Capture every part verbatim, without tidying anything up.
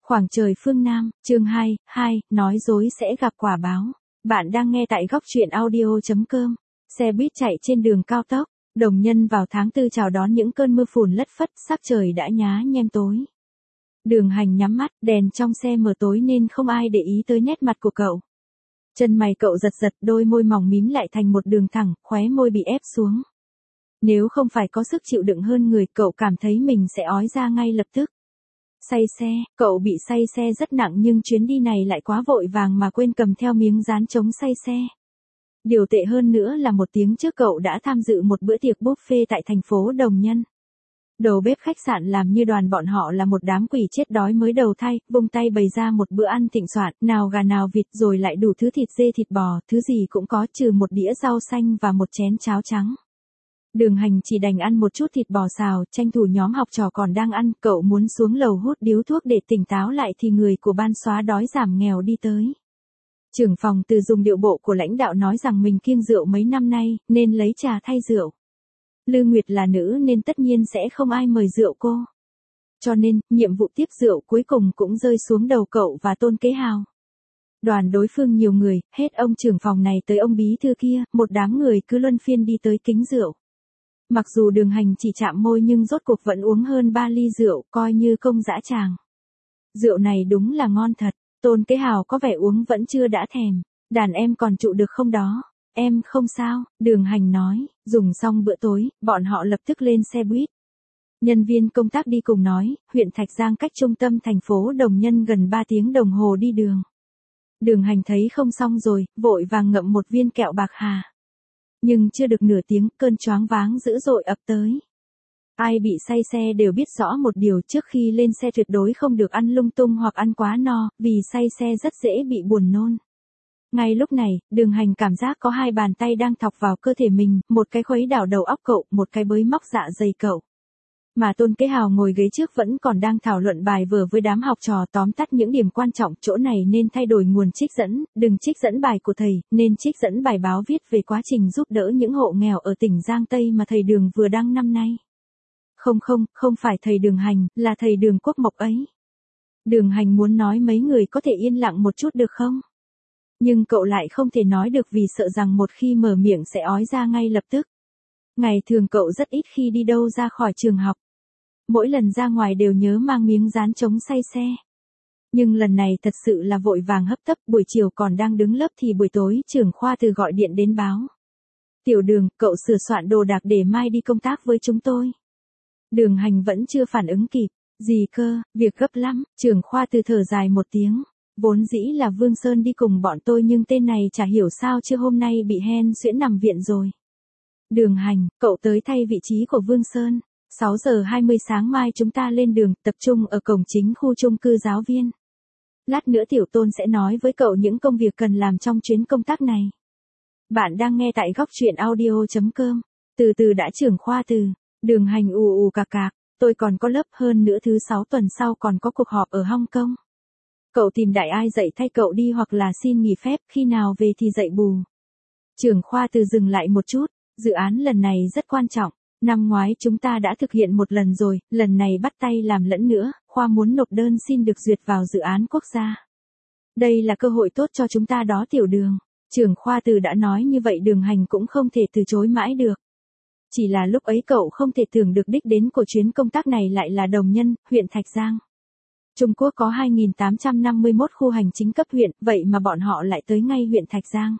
Khoảng trời phương Nam, chương hai, hai, nói dối sẽ gặp quả báo. Bạn đang nghe tại góc truyện audio chấm com. Xe buýt chạy trên đường cao tốc, Đồng Nhân vào tháng tư chào đón những cơn mưa phùn lất phất, sắc trời đã nhá nhem tối. Đường Hành nhắm mắt, đèn trong xe mờ tối nên không ai để ý tới nét mặt của cậu. Chân mày cậu giật giật, đôi môi mỏng mím lại thành một đường thẳng, khóe môi bị ép xuống. Nếu không phải có sức chịu đựng hơn người, cậu cảm thấy mình sẽ ói ra ngay lập tức. Say xe, cậu bị say xe rất nặng nhưng chuyến đi này lại quá vội vàng mà quên cầm theo miếng dán chống say xe. Điều tệ hơn nữa là một tiếng trước cậu đã tham dự một bữa tiệc buffet tại thành phố Đồng Nhân. Đầu bếp khách sạn làm như đoàn bọn họ là một đám quỷ chết đói mới đầu thai, vung tay bày ra một bữa ăn thịnh soạn, nào gà nào vịt rồi lại đủ thứ thịt dê thịt bò, thứ gì cũng có trừ một đĩa rau xanh và một chén cháo trắng. Đường Hành chỉ đành ăn một chút thịt bò xào, tranh thủ nhóm học trò còn đang ăn, cậu muốn xuống lầu hút điếu thuốc để tỉnh táo lại thì người của ban xóa đói giảm nghèo đi tới. Trưởng phòng Từ dùng điệu bộ của lãnh đạo nói rằng mình kiêng rượu mấy năm nay, nên lấy trà thay rượu. Lư Nguyệt là nữ nên tất nhiên sẽ không ai mời rượu cô. Cho nên, nhiệm vụ tiếp rượu cuối cùng cũng rơi xuống đầu cậu và Tôn Kế Hào. Đoàn đối phương nhiều người, hết ông trưởng phòng này tới ông bí thư kia, một đám người cứ luân phiên đi tới kính rượu. Mặc dù Đường Hành chỉ chạm môi nhưng rốt cuộc vẫn uống hơn ba ly rượu, coi như công dã tràng. Rượu này đúng là ngon thật, Tôn Kế Hào có vẻ uống vẫn chưa đã thèm. Đàn em còn trụ được không đó? Em không sao, Đường Hành nói, dùng xong bữa tối, bọn họ lập tức lên xe buýt. Nhân viên công tác đi cùng nói, huyện Thạch Giang cách trung tâm thành phố Đồng Nhân gần ba tiếng đồng hồ đi đường. Đường Hành thấy không xong rồi, vội vàng ngậm một viên kẹo bạc hà. Nhưng chưa được nửa tiếng, cơn choáng váng dữ dội ập tới. Ai bị say xe đều biết rõ một điều, trước khi lên xe tuyệt đối không được ăn lung tung hoặc ăn quá no, vì say xe rất dễ bị buồn nôn. Ngay lúc này, Đường Hành cảm giác có hai bàn tay đang thọc vào cơ thể mình, một cái khuấy đảo đầu óc cậu, một cái bới móc dạ dày cậu. Mà Tôn Kế Hào ngồi ghế trước vẫn còn đang thảo luận bài vở với đám học trò, tóm tắt những điểm quan trọng, chỗ này nên thay đổi nguồn trích dẫn, đừng trích dẫn bài của thầy, nên trích dẫn bài báo viết về quá trình giúp đỡ những hộ nghèo ở tỉnh Giang Tây mà thầy Đường vừa đăng năm nay. Không không, không phải thầy Đường Hành, là thầy Đường Quốc Mộc ấy. Đường Hành muốn nói mấy người có thể yên lặng một chút được không? Nhưng cậu lại không thể nói được vì sợ rằng một khi mở miệng sẽ ói ra ngay lập tức. Ngày thường cậu rất ít khi đi đâu ra khỏi trường học. Mỗi lần ra ngoài đều nhớ mang miếng dán chống say xe. Nhưng lần này thật sự là vội vàng hấp tấp, buổi chiều còn đang đứng lớp thì buổi tối trưởng khoa Từ gọi điện đến báo. Tiểu Đường, cậu sửa soạn đồ đạc để mai đi công tác với chúng tôi. Đường Hành vẫn chưa phản ứng kịp. Gì cơ, việc gấp lắm, trưởng khoa Từ thở dài một tiếng. Vốn dĩ là Vương Sơn đi cùng bọn tôi nhưng tên này chả hiểu sao chưa hôm nay bị hen suyễn nằm viện rồi. Đường Hành, cậu tới thay vị trí của Vương Sơn. sáu giờ hai mươi sáng mai chúng ta lên đường, tập trung ở cổng chính khu chung cư giáo viên. Lát nữa Tiểu Tôn sẽ nói với cậu những công việc cần làm trong chuyến công tác này. Bạn đang nghe tại góc truyện audio chấm com. Từ từ đã trưởng khoa Từ. Đường Hành ù ù cạc cạc. Tôi còn có lớp, hơn nữa thứ sáu tuần sau còn có cuộc họp ở Hong Kong. Cậu tìm đại ai dạy thay cậu đi hoặc là xin nghỉ phép, khi nào về thì dạy bù. Trưởng khoa Từ dừng lại một chút. Dự án lần này rất quan trọng. Năm ngoái chúng ta đã thực hiện một lần rồi, lần này bắt tay làm lẫn nữa, khoa muốn nộp đơn xin được duyệt vào dự án quốc gia. Đây là cơ hội tốt cho chúng ta đó Tiểu Đường. Trưởng khoa Từ đã nói như vậy Đường Hành cũng không thể từ chối mãi được. Chỉ là lúc ấy cậu không thể tưởng được đích đến của chuyến công tác này lại là Đồng Nhân, huyện Thạch Giang. Trung Quốc có hai nghìn tám trăm năm mươi mốt khu hành chính cấp huyện, vậy mà bọn họ lại tới ngay huyện Thạch Giang.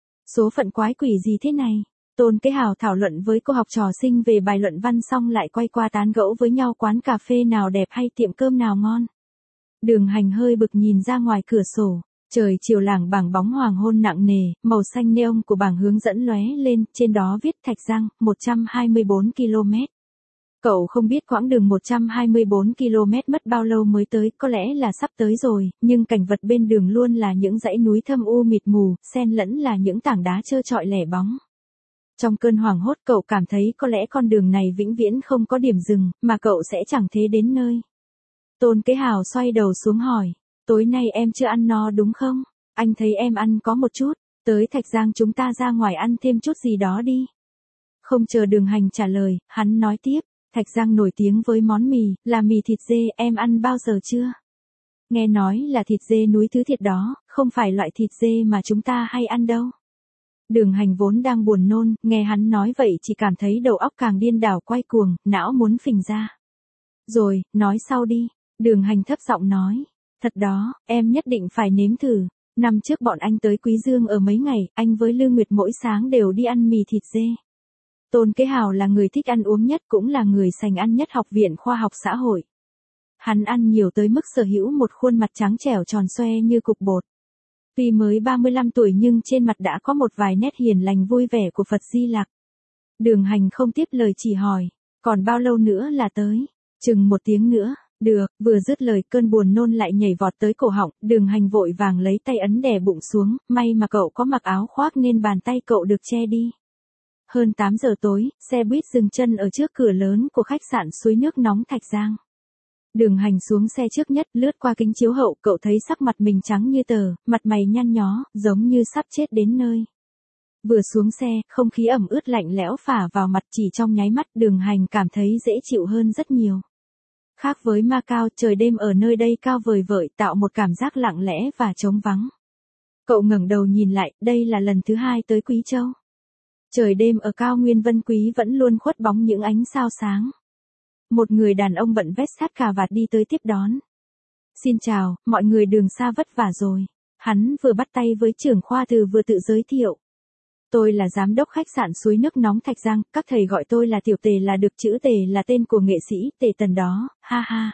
Số phận quái quỷ gì thế này? Tôn Kế Hào thảo luận với cô học trò sinh về bài luận văn xong lại quay qua tán gẫu với nhau quán cà phê nào đẹp hay tiệm cơm nào ngon. Đường Hành hơi bực nhìn ra ngoài cửa sổ, trời chiều lảng bảng bóng hoàng hôn nặng nề, màu xanh neon của bảng hướng dẫn lóe lên, trên đó viết Thạch Giang, một trăm hai mươi bốn ki lô mét. Cậu không biết quãng đường một trăm hai mươi bốn ki lô mét mất bao lâu mới tới, có lẽ là sắp tới rồi, nhưng cảnh vật bên đường luôn là những dãy núi thâm u mịt mù, xen lẫn là những tảng đá trơ trọi lẻ bóng. Trong cơn hoảng hốt cậu cảm thấy có lẽ con đường này vĩnh viễn không có điểm dừng, mà cậu sẽ chẳng thế đến nơi. Tôn Kế Hào xoay đầu xuống hỏi, tối nay em chưa ăn no đúng không? Anh thấy em ăn có một chút, tới Thạch Giang chúng ta ra ngoài ăn thêm chút gì đó đi. Không chờ Đường Hành trả lời, hắn nói tiếp, Thạch Giang nổi tiếng với món mì, là mì thịt dê, em ăn bao giờ chưa? Nghe nói là thịt dê núi thứ thiệt đó, không phải loại thịt dê mà chúng ta hay ăn đâu. Đường Hành vốn đang buồn nôn, nghe hắn nói vậy chỉ cảm thấy đầu óc càng điên đảo quay cuồng, não muốn phình ra. Rồi, nói sau đi. Đường Hành thấp giọng nói. Thật đó, em nhất định phải nếm thử. Năm trước bọn anh tới Quý Dương ở mấy ngày, anh với Lư Nguyệt mỗi sáng đều đi ăn mì thịt dê. Tôn Kế Hào là người thích ăn uống nhất, cũng là người sành ăn nhất học viện khoa học xã hội. Hắn ăn nhiều tới mức sở hữu một khuôn mặt trắng trẻo tròn xoe như cục bột. Tuy mới ba mươi lăm tuổi nhưng trên mặt đã có một vài nét hiền lành vui vẻ của Phật Di Lặc. Đường Hành không tiếp lời chỉ hỏi, còn bao lâu nữa là tới? Chừng một tiếng nữa. Được, vừa dứt lời cơn buồn nôn lại nhảy vọt tới cổ họng, Đường Hành vội vàng lấy tay ấn đè bụng xuống, may mà cậu có mặc áo khoác nên bàn tay cậu được che đi. Hơn tám giờ tối, xe buýt dừng chân ở trước cửa lớn của khách sạn suối nước nóng Thạch Giang. Đường Hành xuống xe trước nhất, lướt qua kính chiếu hậu, cậu thấy sắc mặt mình trắng như tờ, mặt mày nhăn nhó, giống như sắp chết đến nơi. Vừa xuống xe, không khí ẩm ướt lạnh lẽo phả vào mặt, chỉ trong nháy mắt Đường Hành cảm thấy dễ chịu hơn rất nhiều. Khác với Macau, trời đêm ở nơi đây cao vời vợi, tạo một cảm giác lặng lẽ và trống vắng. Cậu ngẩng đầu nhìn lại, đây là lần thứ hai tới Quý Châu. Trời đêm ở cao nguyên Vân Quý vẫn luôn khuất bóng những ánh sao sáng. Một người đàn ông bận vest sát cà vạt đi tới tiếp đón. Xin chào, mọi người đường xa vất vả rồi. Hắn vừa bắt tay với trưởng khoa từ vừa tự giới thiệu. Tôi là giám đốc khách sạn suối nước nóng Thạch Giang, các thầy gọi tôi là Tiểu Tề là được, chữ Tề là tên của nghệ sĩ Tề Tần đó, ha ha.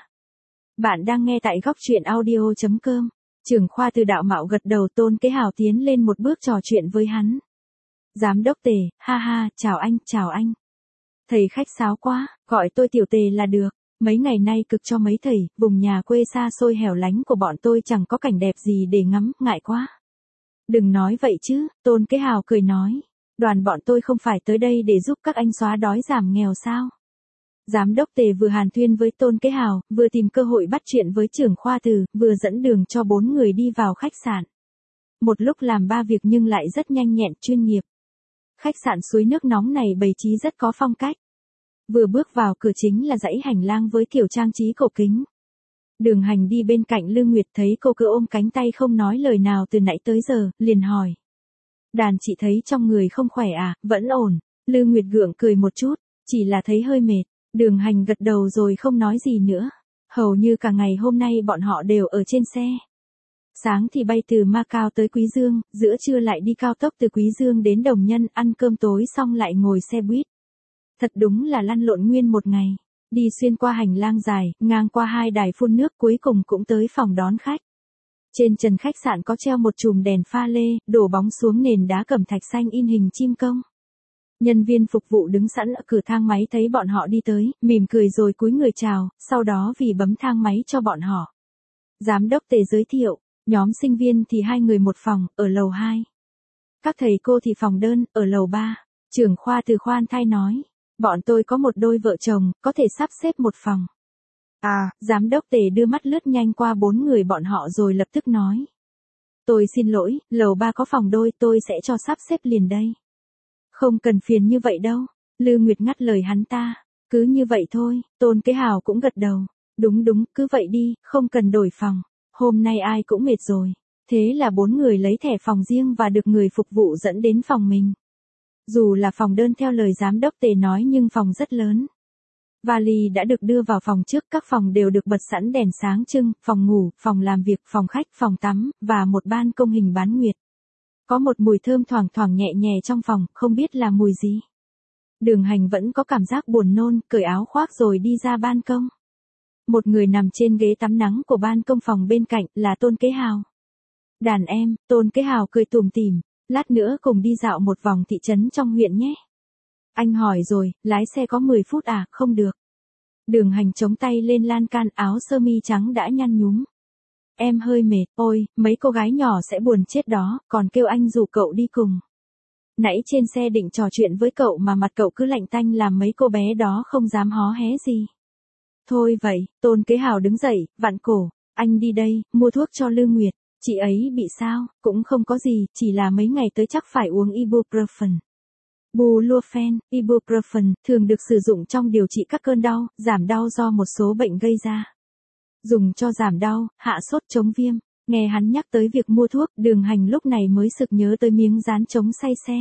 Bạn đang nghe tại góc truyện audio chấm com. Trưởng khoa từ đạo mạo gật đầu, Tôn Kế Hào tiến lên một bước trò chuyện với hắn. Giám đốc Tề, ha ha, chào anh, chào anh. Thầy khách sáo quá, gọi tôi Tiểu Tề là được. Mấy ngày nay cực cho mấy thầy, vùng nhà quê xa xôi hẻo lánh của bọn tôi chẳng có cảnh đẹp gì để ngắm, ngại quá. Đừng nói vậy chứ, Tôn Kế Hào cười nói. Đoàn bọn tôi không phải tới đây để giúp các anh xóa đói giảm nghèo sao? Giám đốc Tề vừa hàn thuyên với Tôn Kế Hào, vừa tìm cơ hội bắt chuyện với trưởng khoa từ, vừa dẫn đường cho bốn người đi vào khách sạn. Một lúc làm ba việc nhưng lại rất nhanh nhẹn, chuyên nghiệp. Khách sạn suối nước nóng này bày trí rất có phong cách. Vừa bước vào cửa chính là dãy hành lang với kiểu trang trí cổ kính. Đường Hành đi bên cạnh Lư Nguyệt, thấy cô cứ ôm cánh tay không nói lời nào từ nãy tới giờ, liền hỏi. Đàn chị thấy trong người không khỏe à, vẫn ổn. Lư Nguyệt gượng cười một chút, chỉ là thấy hơi mệt. Đường Hành gật đầu rồi không nói gì nữa. Hầu như cả ngày hôm nay bọn họ đều ở trên xe. Sáng thì bay từ Macau tới Quý Dương, giữa trưa lại đi cao tốc từ Quý Dương đến Đồng Nhân, ăn cơm tối xong lại ngồi xe buýt. Thật đúng là lăn lộn nguyên một ngày. Đi xuyên qua hành lang dài, ngang qua hai đài phun nước, cuối cùng cũng tới phòng đón khách. Trên trần khách sạn có treo một chùm đèn pha lê, đổ bóng xuống nền đá cẩm thạch xanh in hình chim công. Nhân viên phục vụ đứng sẵn ở cửa thang máy thấy bọn họ đi tới, mỉm cười rồi cúi người chào, sau đó vì bấm thang máy cho bọn họ. Giám đốc Tề giới thiệu, nhóm sinh viên thì hai người một phòng, ở lầu hai. Các thầy cô thì phòng đơn, ở lầu ba. Trưởng khoa từ khoan thai nói. Bọn tôi có một đôi vợ chồng, có thể sắp xếp một phòng. À, giám đốc Tề đưa mắt lướt nhanh qua bốn người bọn họ rồi lập tức nói. Tôi xin lỗi, lầu ba có phòng đôi, tôi sẽ cho sắp xếp liền đây. Không cần phiền như vậy đâu. Lư Nguyệt ngắt lời hắn ta. Cứ như vậy thôi, Tôn Kế Hào cũng gật đầu. Đúng đúng, cứ vậy đi, không cần đổi phòng. Hôm nay ai cũng mệt rồi. Thế là bốn người lấy thẻ phòng riêng và được người phục vụ dẫn đến phòng mình. Dù là phòng đơn theo lời giám đốc Tề nói nhưng phòng rất lớn. Vali đã được đưa vào phòng trước, các phòng đều được bật sẵn đèn sáng trưng, phòng ngủ, phòng làm việc, phòng khách, phòng tắm, và một ban công hình bán nguyệt. Có một mùi thơm thoảng thoảng nhẹ nhẹ trong phòng, không biết là mùi gì. Đường Hành vẫn có cảm giác buồn nôn, cởi áo khoác rồi đi ra ban công. Một người nằm trên ghế tắm nắng của ban công phòng bên cạnh là Tôn Kế Hào. Đàn em, Tôn Kế Hào cười tủm tỉm, lát nữa cùng đi dạo một vòng thị trấn trong huyện nhé. Anh hỏi rồi, lái xe có mười phút à, không được. Đường Hành chống tay lên lan can, áo sơ mi trắng đã nhăn nhúm. Em hơi mệt, ôi, mấy cô gái nhỏ sẽ buồn chết đó, còn kêu anh rủ cậu đi cùng. Nãy trên xe định trò chuyện với cậu mà mặt cậu cứ lạnh tanh làm mấy cô bé đó không dám hó hé gì. Thôi vậy, Tôn Kế Hào đứng dậy, vặn cổ, anh đi đây, mua thuốc cho Lư Nguyệt. Chị ấy bị sao, cũng không có gì, chỉ là mấy ngày tới chắc phải uống ibuprofen. Bulofen, ibuprofen, thường được sử dụng trong điều trị các cơn đau, giảm đau do một số bệnh gây ra. Dùng cho giảm đau, hạ sốt chống viêm. Nghe hắn nhắc tới việc mua thuốc, Đường Hành lúc này mới sực nhớ tới miếng dán chống say xe.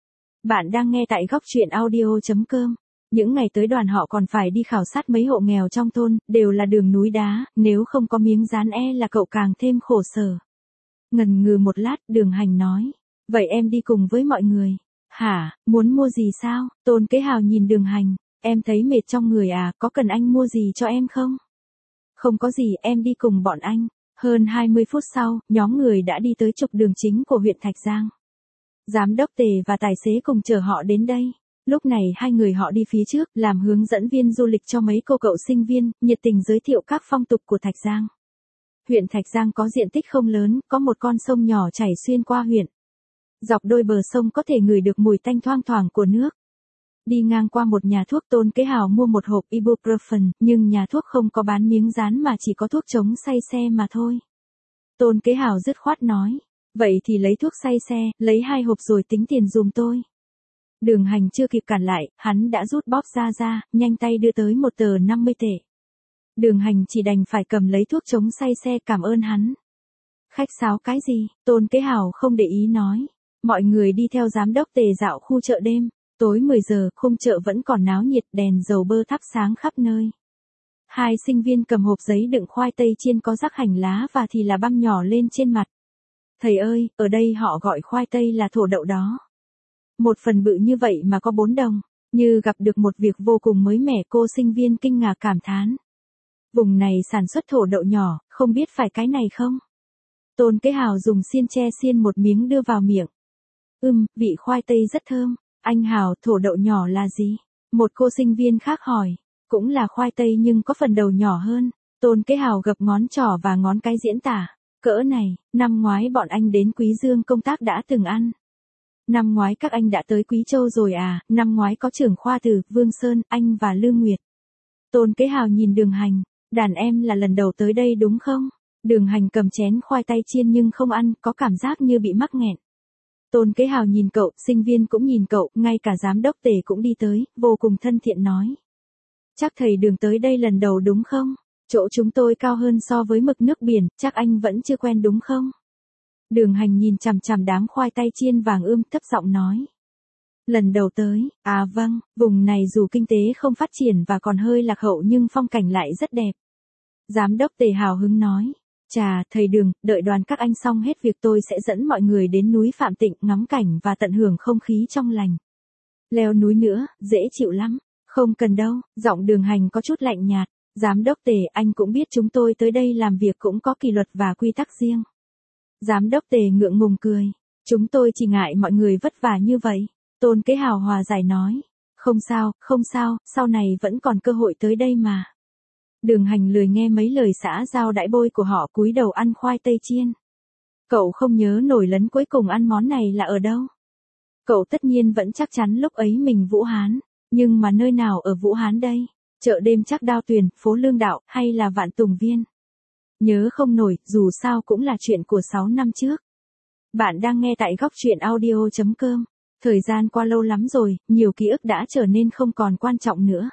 Bạn đang nghe tại góc truyện audio.com. Những ngày tới đoàn họ còn phải đi khảo sát mấy hộ nghèo trong thôn, đều là đường núi đá, nếu không có miếng dán e là cậu càng thêm khổ sở. Ngần ngừ một lát, Đường Hành nói. Vậy em đi cùng với mọi người. Hả, muốn mua gì sao? Tôn Kế Hào nhìn Đường Hành. Em thấy mệt trong người à, có cần anh mua gì cho em không? Không có gì, em đi cùng bọn anh. Hơn hai mươi phút sau, nhóm người đã đi tới trục đường chính của huyện Thạch Giang. Giám đốc Tề và tài xế cùng chở họ đến đây. Lúc này hai người họ đi phía trước, làm hướng dẫn viên du lịch cho mấy cô cậu sinh viên, nhiệt tình giới thiệu các phong tục của Thạch Giang. Huyện Thạch Giang có diện tích không lớn, có một con sông nhỏ chảy xuyên qua huyện. Dọc đôi bờ sông có thể ngửi được mùi tanh thoang thoảng của nước. Đi ngang qua một nhà thuốc, Tôn Kế Hào mua một hộp ibuprofen, nhưng nhà thuốc không có bán miếng dán mà chỉ có thuốc chống say xe mà thôi. Tôn Kế Hào dứt khoát nói, vậy thì lấy thuốc say xe, lấy hai hộp rồi tính tiền dùm tôi. Đường Hành chưa kịp cản lại, hắn đã rút bóp ra ra, nhanh tay đưa tới một tờ năm mươi tệ. Đường Hành chỉ đành phải cầm lấy thuốc chống say xe cảm ơn hắn. Khách sáo cái gì? Tôn Kế Hào không để ý nói. Mọi người đi theo giám đốc Tề dạo khu chợ đêm. Tối mười giờ, khung chợ vẫn còn náo nhiệt, đèn dầu bơ thắp sáng khắp nơi. Hai sinh viên cầm hộp giấy đựng khoai tây chiên có rắc hành lá và thì là băm nhỏ lên trên mặt. Thầy ơi, ở đây họ gọi khoai tây là thổ đậu đó. Một phần bự như vậy mà có bốn đồng, như gặp được một việc vô cùng mới mẻ, cô sinh viên kinh ngạc cảm thán. Vùng này sản xuất thổ đậu nhỏ, không biết phải cái này không? Tôn Kế Hào dùng xiên tre xiên một miếng đưa vào miệng. Ừm, vị khoai tây rất thơm. Anh Hào, thổ đậu nhỏ là gì? Một cô sinh viên khác hỏi. Cũng là khoai tây nhưng có phần đầu nhỏ hơn. Tôn Kế Hào gập ngón trỏ và ngón cái diễn tả. Cỡ này, năm ngoái bọn anh đến Quý Dương công tác đã từng ăn. Năm ngoái các anh đã tới Quý Châu rồi à? Năm ngoái có trưởng khoa từ Vương Sơn, anh và Lương Nguyệt. Tôn Kế Hào nhìn Đường Hành. Đàn em là lần đầu tới đây đúng không? Đường Hành cầm chén khoai tây chiên nhưng không ăn, có cảm giác như bị mắc nghẹn. Tôn Kế Hào nhìn cậu, sinh viên cũng nhìn cậu, ngay cả giám đốc Tề cũng đi tới, vô cùng thân thiện nói. Chắc thầy Đường tới đây lần đầu đúng không? Chỗ chúng tôi cao hơn so với mực nước biển, chắc anh vẫn chưa quen đúng không? Đường Hành nhìn chằm chằm đám khoai tây chiên vàng ươm, thấp giọng nói. Lần đầu tới, à vâng, vùng này dù kinh tế không phát triển và còn hơi lạc hậu nhưng phong cảnh lại rất đẹp. Giám đốc Tề hào hứng nói. Chà, thầy Đường, đợi đoàn các anh xong hết việc tôi sẽ dẫn mọi người đến núi Phạm Tịnh ngắm cảnh và tận hưởng không khí trong lành. Leo núi nữa, dễ chịu lắm. Không cần đâu, giọng Đường Hành có chút lạnh nhạt. Giám đốc Tề, anh cũng biết chúng tôi tới đây làm việc cũng có kỷ luật và quy tắc riêng. Giám đốc Tề ngượng ngùng cười. Chúng tôi chỉ ngại mọi người vất vả như vậy. Tôn Kế Hào hòa giải nói. Không sao, không sao, sau này vẫn còn cơ hội tới đây mà. Đường Hành lười nghe mấy lời xã giao đãi bôi của họ, cúi đầu ăn khoai tây chiên. Cậu không nhớ nổi lần cuối cùng ăn món này là ở đâu. Cậu tất nhiên vẫn chắc chắn lúc ấy mình Vũ Hán, nhưng mà nơi nào ở Vũ Hán đây? Chợ đêm Trác Đao Tuyền, phố Lương Đạo, hay là Vạn Tùng Viên? Nhớ không nổi, dù sao cũng là chuyện của sáu năm trước. Bạn đang nghe tại góc truyện audio.com. Thời gian qua lâu lắm rồi, nhiều ký ức đã trở nên không còn quan trọng nữa.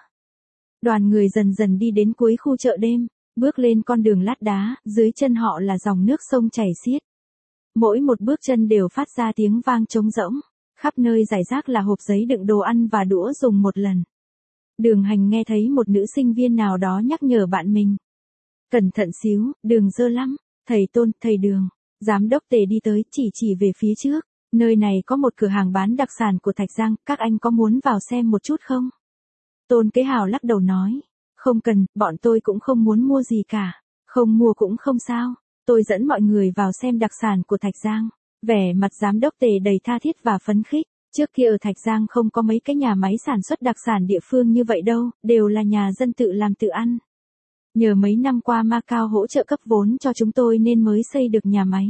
Đoàn người dần dần đi đến cuối khu chợ đêm, bước lên con đường lát đá, dưới chân họ là dòng nước sông chảy xiết. Mỗi một bước chân đều phát ra tiếng vang trống rỗng, khắp nơi rải rác là hộp giấy đựng đồ ăn và đũa dùng một lần. Đường Hành nghe thấy một nữ sinh viên nào đó nhắc nhở bạn mình. Cẩn thận xíu, đường dơ lắm, thầy Tôn, thầy Đường. Giám đốc Tề đi tới, chỉ chỉ về phía trước, nơi này có một cửa hàng bán đặc sản của Thạch Giang, các anh có muốn vào xem một chút không? Tôn Kế Hào lắc đầu nói, không cần, bọn tôi cũng không muốn mua gì cả, không mua cũng không sao, tôi dẫn mọi người vào xem đặc sản của Thạch Giang. Vẻ mặt giám đốc Tề đầy tha thiết và phấn khích, trước kia ở Thạch Giang không có mấy cái nhà máy sản xuất đặc sản địa phương như vậy đâu, đều là nhà dân tự làm tự ăn. Nhờ mấy năm qua Macau hỗ trợ cấp vốn cho chúng tôi nên mới xây được nhà máy.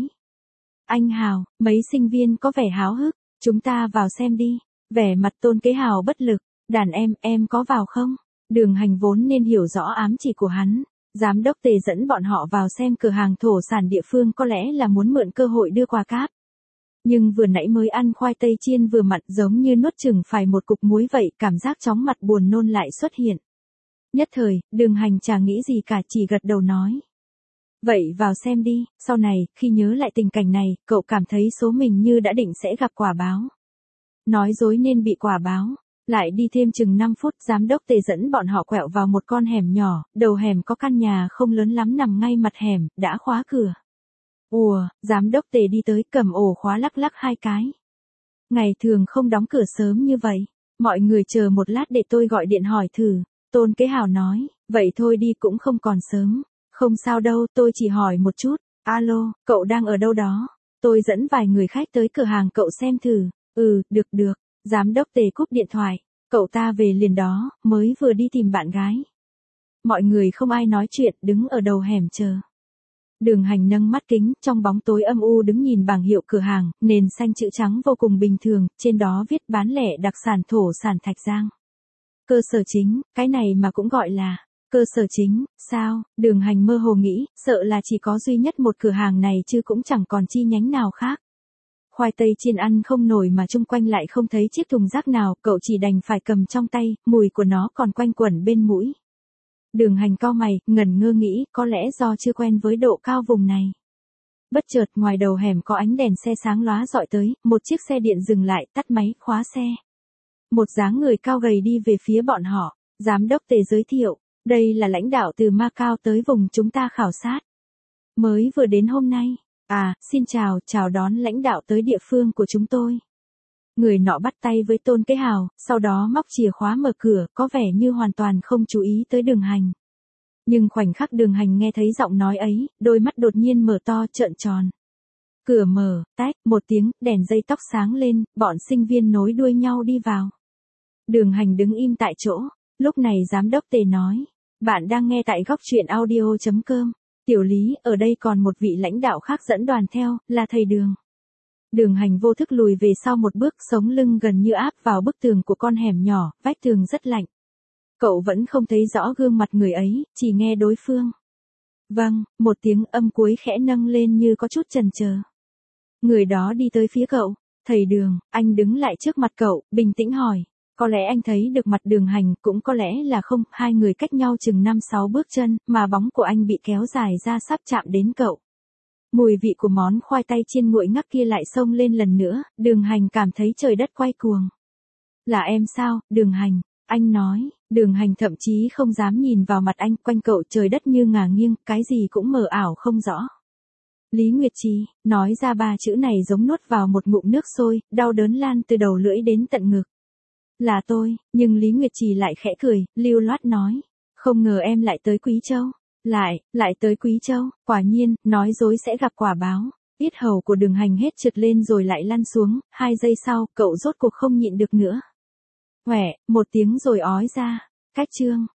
Anh Hào, mấy sinh viên có vẻ háo hức, chúng ta vào xem đi. Vẻ mặt Tôn Kế Hào bất lực. Đàn em, em có vào không? Đường Hành vốn nên hiểu rõ ám chỉ của hắn. Giám đốc Tề dẫn bọn họ vào xem cửa hàng thổ sản địa phương có lẽ là muốn mượn cơ hội đưa quà cáp. Nhưng vừa nãy mới ăn khoai tây chiên vừa mặn giống như nuốt chừng phải một cục muối vậy, cảm giác chóng mặt buồn nôn lại xuất hiện. Nhất thời, Đường Hành chả nghĩ gì cả, chỉ gật đầu nói. Vậy vào xem đi, sau này, khi nhớ lại tình cảnh này, cậu cảm thấy số mình như đã định sẽ gặp quả báo. Nói dối nên bị quả báo. Lại đi thêm chừng năm phút, giám đốc Tề dẫn bọn họ quẹo vào một con hẻm nhỏ, đầu hẻm có căn nhà không lớn lắm nằm ngay mặt hẻm, đã khóa cửa. Ùa, giám đốc Tề đi tới cầm ổ khóa lắc lắc hai cái. Ngày thường không đóng cửa sớm như vậy. Mọi người chờ một lát để tôi gọi điện hỏi thử. Tôn Kế Hào nói, vậy thôi đi cũng không còn sớm. Không sao đâu, tôi chỉ hỏi một chút. Alo, cậu đang ở đâu đó? Tôi dẫn vài người khách tới cửa hàng cậu xem thử. Ừ, được được. Giám đốc Tề cúp điện thoại. Cậu ta về liền đó, mới vừa đi tìm bạn gái. Mọi người không ai nói chuyện, đứng ở đầu hẻm chờ. Đường Hành nâng mắt kính, trong bóng tối âm u đứng nhìn bảng hiệu cửa hàng, nền xanh chữ trắng vô cùng bình thường, trên đó viết bán lẻ đặc sản thổ sản Thạch Giang. Cơ sở chính, cái này mà cũng gọi là cơ sở chính, sao? Đường Hành mơ hồ nghĩ, sợ là chỉ có duy nhất một cửa hàng này chứ cũng chẳng còn chi nhánh nào khác. Khoai tây chiên ăn không nổi mà chung quanh lại không thấy chiếc thùng rác nào, cậu chỉ đành phải cầm trong tay, mùi của nó còn quanh quẩn bên mũi. Đường Hành cau mày, ngẩn ngơ nghĩ, có lẽ do chưa quen với độ cao vùng này. Bất chợt ngoài đầu hẻm có ánh đèn xe sáng lóa dọi tới, một chiếc xe điện dừng lại, tắt máy, khóa xe. Một dáng người cao gầy đi về phía bọn họ, giám đốc Tề giới thiệu, đây là lãnh đạo từ Macau tới vùng chúng ta khảo sát. Mới vừa đến hôm nay. À, xin chào, chào đón lãnh đạo tới địa phương của chúng tôi. Người nọ bắt tay với Tôn Kế Hào, sau đó móc chìa khóa mở cửa, có vẻ như hoàn toàn không chú ý tới Đường Hành. Nhưng khoảnh khắc Đường Hành nghe thấy giọng nói ấy, đôi mắt đột nhiên mở to trợn tròn. Cửa mở, tách, một tiếng, đèn dây tóc sáng lên, bọn sinh viên nối đuôi nhau đi vào. Đường Hành đứng im tại chỗ, lúc này giám đốc Tề nói, bạn đang nghe tại góc truyện audio chấm com. Tiểu Lý, ở đây còn một vị lãnh đạo khác dẫn đoàn theo, là thầy Đường. Đường Hành vô thức lùi về sau một bước, sống lưng gần như áp vào bức tường của con hẻm nhỏ, vách tường rất lạnh. Cậu vẫn không thấy rõ gương mặt người ấy, chỉ nghe đối phương. Vâng, một tiếng âm cuối khẽ nâng lên như có chút chần chờ. Người đó đi tới phía cậu, thầy Đường, anh đứng lại trước mặt cậu, bình tĩnh hỏi. Có lẽ anh thấy được mặt Đường Hành, cũng có lẽ là không, hai người cách nhau chừng năm sáu bước chân, mà bóng của anh bị kéo dài ra sắp chạm đến cậu. Mùi vị của món khoai tây chiên nguội ngắc kia lại xông lên lần nữa, Đường Hành cảm thấy trời đất quay cuồng. Là em sao, Đường Hành? Anh nói, Đường Hành thậm chí không dám nhìn vào mặt anh, quanh cậu trời đất như ngả nghiêng, cái gì cũng mờ ảo không rõ. Lý Nguyệt Trì, nói ra ba chữ này giống nuốt vào một ngụm nước sôi, đau đớn lan từ đầu lưỡi đến tận ngực. Là tôi, nhưng Lý Nguyệt Trì lại khẽ cười, lưu loát nói. Không ngờ em lại tới Quý Châu. Lại, lại tới Quý Châu, quả nhiên, nói dối sẽ gặp quả báo. Yết hầu của Đường Hành hết trượt lên rồi lại lăn xuống, hai giây sau, cậu rốt cuộc không nhịn được nữa. Quẻ, một tiếng rồi ói ra. Cách chương.